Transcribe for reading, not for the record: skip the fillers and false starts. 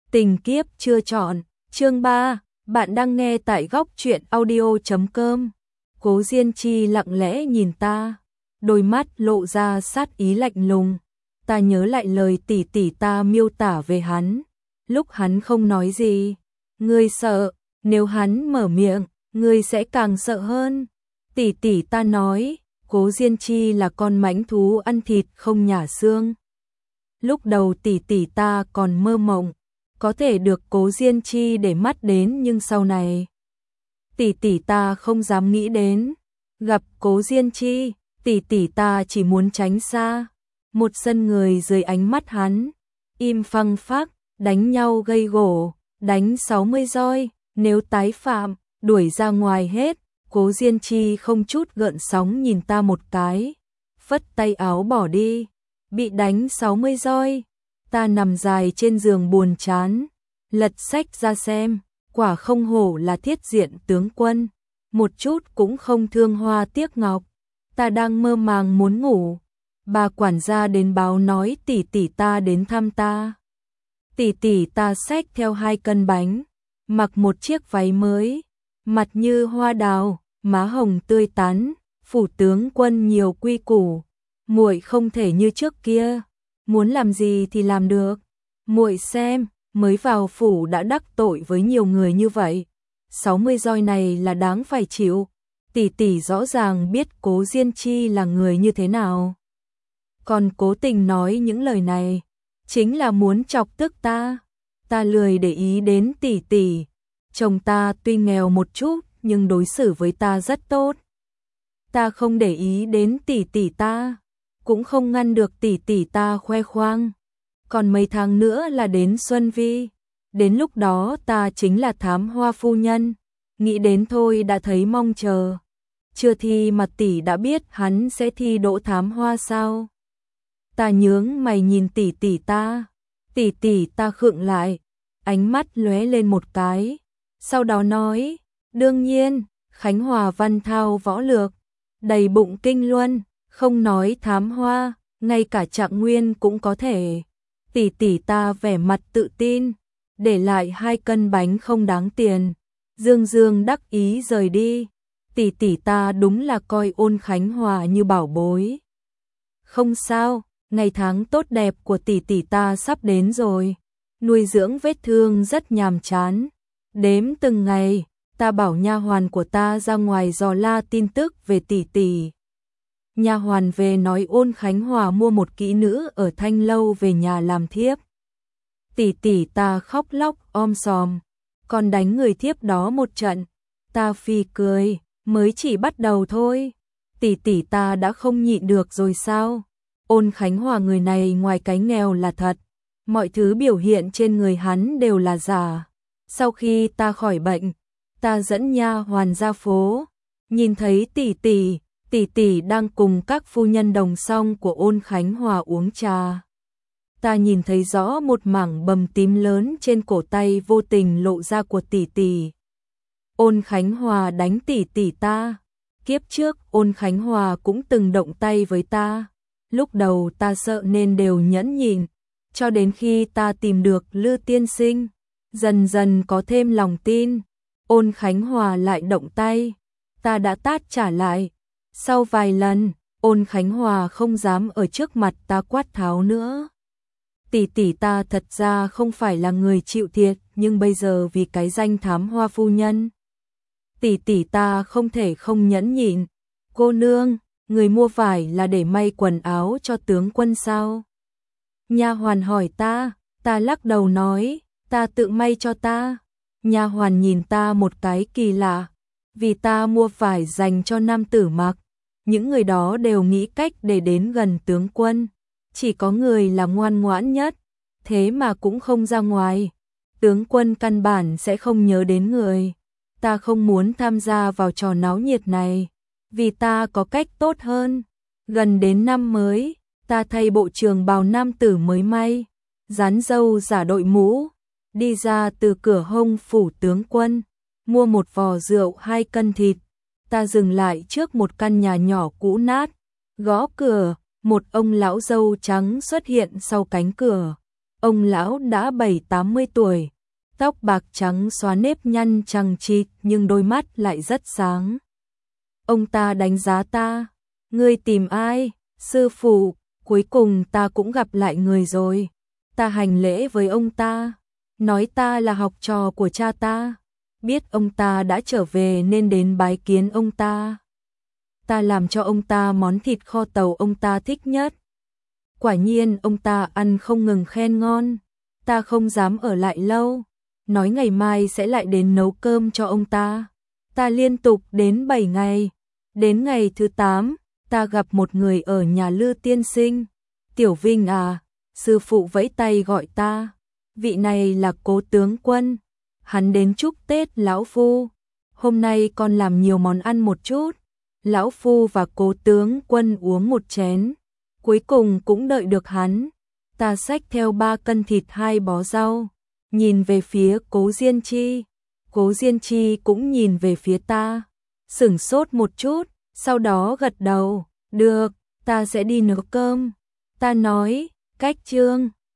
Tình kiếp chưa chọn, chương 3, bạn đang nghe tại góc truyện audio.com. Cố Diên Chi lặng lẽ nhìn ta, đôi mắt lộ ra sát ý lạnh lùng. Ta nhớ lại lời tỷ tỷ ta miêu tả về hắn, lúc hắn không nói gì. Ngươi sợ, nếu hắn mở miệng, ngươi sẽ càng sợ hơn. Tỷ tỷ ta nói, Cố Diên Chi là con mãnh thú ăn thịt không nhả xương. Lúc đầu tỷ tỷ ta còn mơ mộng có thể được Cố Diên Chi để mắt đến, nhưng sau này tỷ tỷ ta không dám nghĩ đến. Gặp Cố Diên Chi, tỷ tỷ ta chỉ muốn tránh xa. Một sân người dưới ánh mắt hắn, im phăng phắc, đánh nhau gây gổ, đánh 60 roi, nếu tái phạm, đuổi ra ngoài hết. Cố Diên Chi không chút gợn sóng nhìn ta một cái, phất tay áo bỏ đi. Bị đánh 60 roi, ta nằm dài trên giường buồn chán, lật sách ra xem, quả không hổ là thiết diện tướng quân, một chút cũng không thương hoa tiếc ngọc. Ta đang mơ màng muốn ngủ, bà quản gia đến báo nói tỷ tỷ ta đến thăm ta. Tỷ tỷ ta xách theo 2 cân bánh, mặc một chiếc váy mới, mặt như hoa đào, má hồng tươi tắn, phủ tướng quân nhiều quy củ, muội không thể như trước kia, muốn làm gì thì làm được. Muội xem, mới vào phủ đã đắc tội với nhiều người như vậy, 60 roi này là đáng phải chịu. Tỷ tỷ rõ ràng biết Cố Diên Chi là người như thế nào, còn cố tình nói những lời này, chính là muốn chọc tức ta. Ta lười để ý đến tỷ tỷ, chồng ta tuy nghèo một chút nhưng đối xử với ta rất tốt. Ta không để ý đến tỷ tỷ ta, cũng không ngăn được tỷ tỷ ta khoe khoang. Còn mấy tháng nữa là đến Xuân Vi, đến lúc đó ta chính là thám hoa phu nhân, nghĩ đến thôi đã thấy mong chờ. Chưa thi mà tỷ đã biết hắn sẽ thi đỗ thám hoa sao? Ta nhướng mày nhìn tỷ tỷ ta khựng lại, ánh mắt lóe lên một cái, sau đó nói, đương nhiên, Khánh Hòa văn thao võ lược, đầy bụng kinh luân, không nói thám hoa, ngay cả Trạng Nguyên cũng có thể. Tỷ tỷ ta vẻ mặt tự tin, để lại 2 cân bánh không đáng tiền, dương dương đắc ý rời đi. Tỷ tỷ ta đúng là coi Ôn Khánh Hòa như bảo bối. Không sao, ngày tháng tốt đẹp của tỷ tỷ ta sắp đến rồi, nuôi dưỡng vết thương rất nhàm chán. Đếm từng ngày, ta bảo nha hoàn của ta ra ngoài dò la tin tức về tỷ tỷ. Nha hoàn về nói Ôn Khánh Hòa mua một kỹ nữ ở Thanh Lâu về nhà làm thiếp. Tỷ tỷ ta khóc lóc om sòm, còn đánh người thiếp đó một trận. Ta phì cười, mới chỉ bắt đầu thôi. Tỷ tỷ ta đã không nhịn được rồi sao? Ôn Khánh Hòa người này ngoài cái nghèo là thật, mọi thứ biểu hiện trên người hắn đều là giả. Sau khi ta khỏi bệnh, ta dẫn nha hoàn ra phố, nhìn thấy tỷ tỷ đang cùng các phu nhân đồng song của Ôn Khánh Hòa uống trà. Ta nhìn thấy rõ một mảng bầm tím lớn trên cổ tay vô tình lộ ra của tỷ tỷ. Ôn Khánh Hòa đánh tỷ tỷ ta. Kiếp trước Ôn Khánh Hòa cũng từng động tay với ta. Lúc đầu ta sợ nên đều nhẫn nhịn, cho đến khi ta tìm được Lư tiên sinh, dần dần có thêm lòng tin. Ôn Khánh Hòa lại động tay, ta đã tát trả lại. Sau vài lần, Ôn Khánh Hòa không dám ở trước mặt ta quát tháo nữa. Tỷ tỷ ta thật ra không phải là người chịu thiệt, nhưng bây giờ vì cái danh thám hoa phu nhân, tỷ tỷ ta không thể không nhẫn nhịn. Cô nương, người mua vải là để may quần áo cho tướng quân sao? Nha hoàn hỏi ta lắc đầu nói, ta tự may cho ta. Nha hoàn nhìn ta một cái kỳ lạ, vì ta mua vải dành cho nam tử mặc. Những người đó đều nghĩ cách để đến gần tướng quân, chỉ có người là ngoan ngoãn nhất, thế mà cũng không ra ngoài. Tướng quân căn bản sẽ không nhớ đến người. Ta không muốn tham gia vào trò náo nhiệt này, vì ta có cách tốt hơn. Gần đến năm mới, ta thay bộ trường bào nam tử mới may, dán râu giả đội mũ, đi ra từ cửa hông phủ tướng quân, mua một vò rượu 2 cân thịt. Ta dừng lại trước một căn nhà nhỏ cũ nát, gõ cửa, một ông lão râu trắng xuất hiện sau cánh cửa. Ông lão đã 70-80 tuổi, tóc bạc trắng xóa nếp nhăn chằng chịt nhưng đôi mắt lại rất sáng. Ông ta đánh giá ta, ngươi tìm ai? Sư phụ, cuối cùng ta cũng gặp lại người rồi. Ta hành lễ với ông ta, nói ta là học trò của cha ta, biết ông ta đã trở về nên đến bái kiến ông ta. Ta làm cho ông ta món thịt kho tàu ông ta thích nhất. Quả nhiên ông ta ăn không ngừng khen ngon, ta không dám ở lại lâu, nói ngày mai sẽ lại đến nấu cơm cho ông ta. Ta liên tục đến 7 ngày, đến ngày thứ 8, ta gặp một người ở nhà Lư tiên sinh. Tiểu Vinh à, sư phụ vẫy tay gọi ta, vị này là Cố tướng quân, hắn đến chúc Tết lão phu. Hôm nay con làm nhiều món ăn một chút. Lão phu và Cố tướng quân uống một chén, cuối cùng cũng đợi được hắn. Ta xách theo 3 cân thịt 2 bó rau, nhìn về phía Cố Diên Chi. Cố Diên Chi cũng nhìn về phía ta, sửng sốt một chút, sau đó gật đầu, được, ta sẽ đi nấu cơm. Ta nói, cách Trương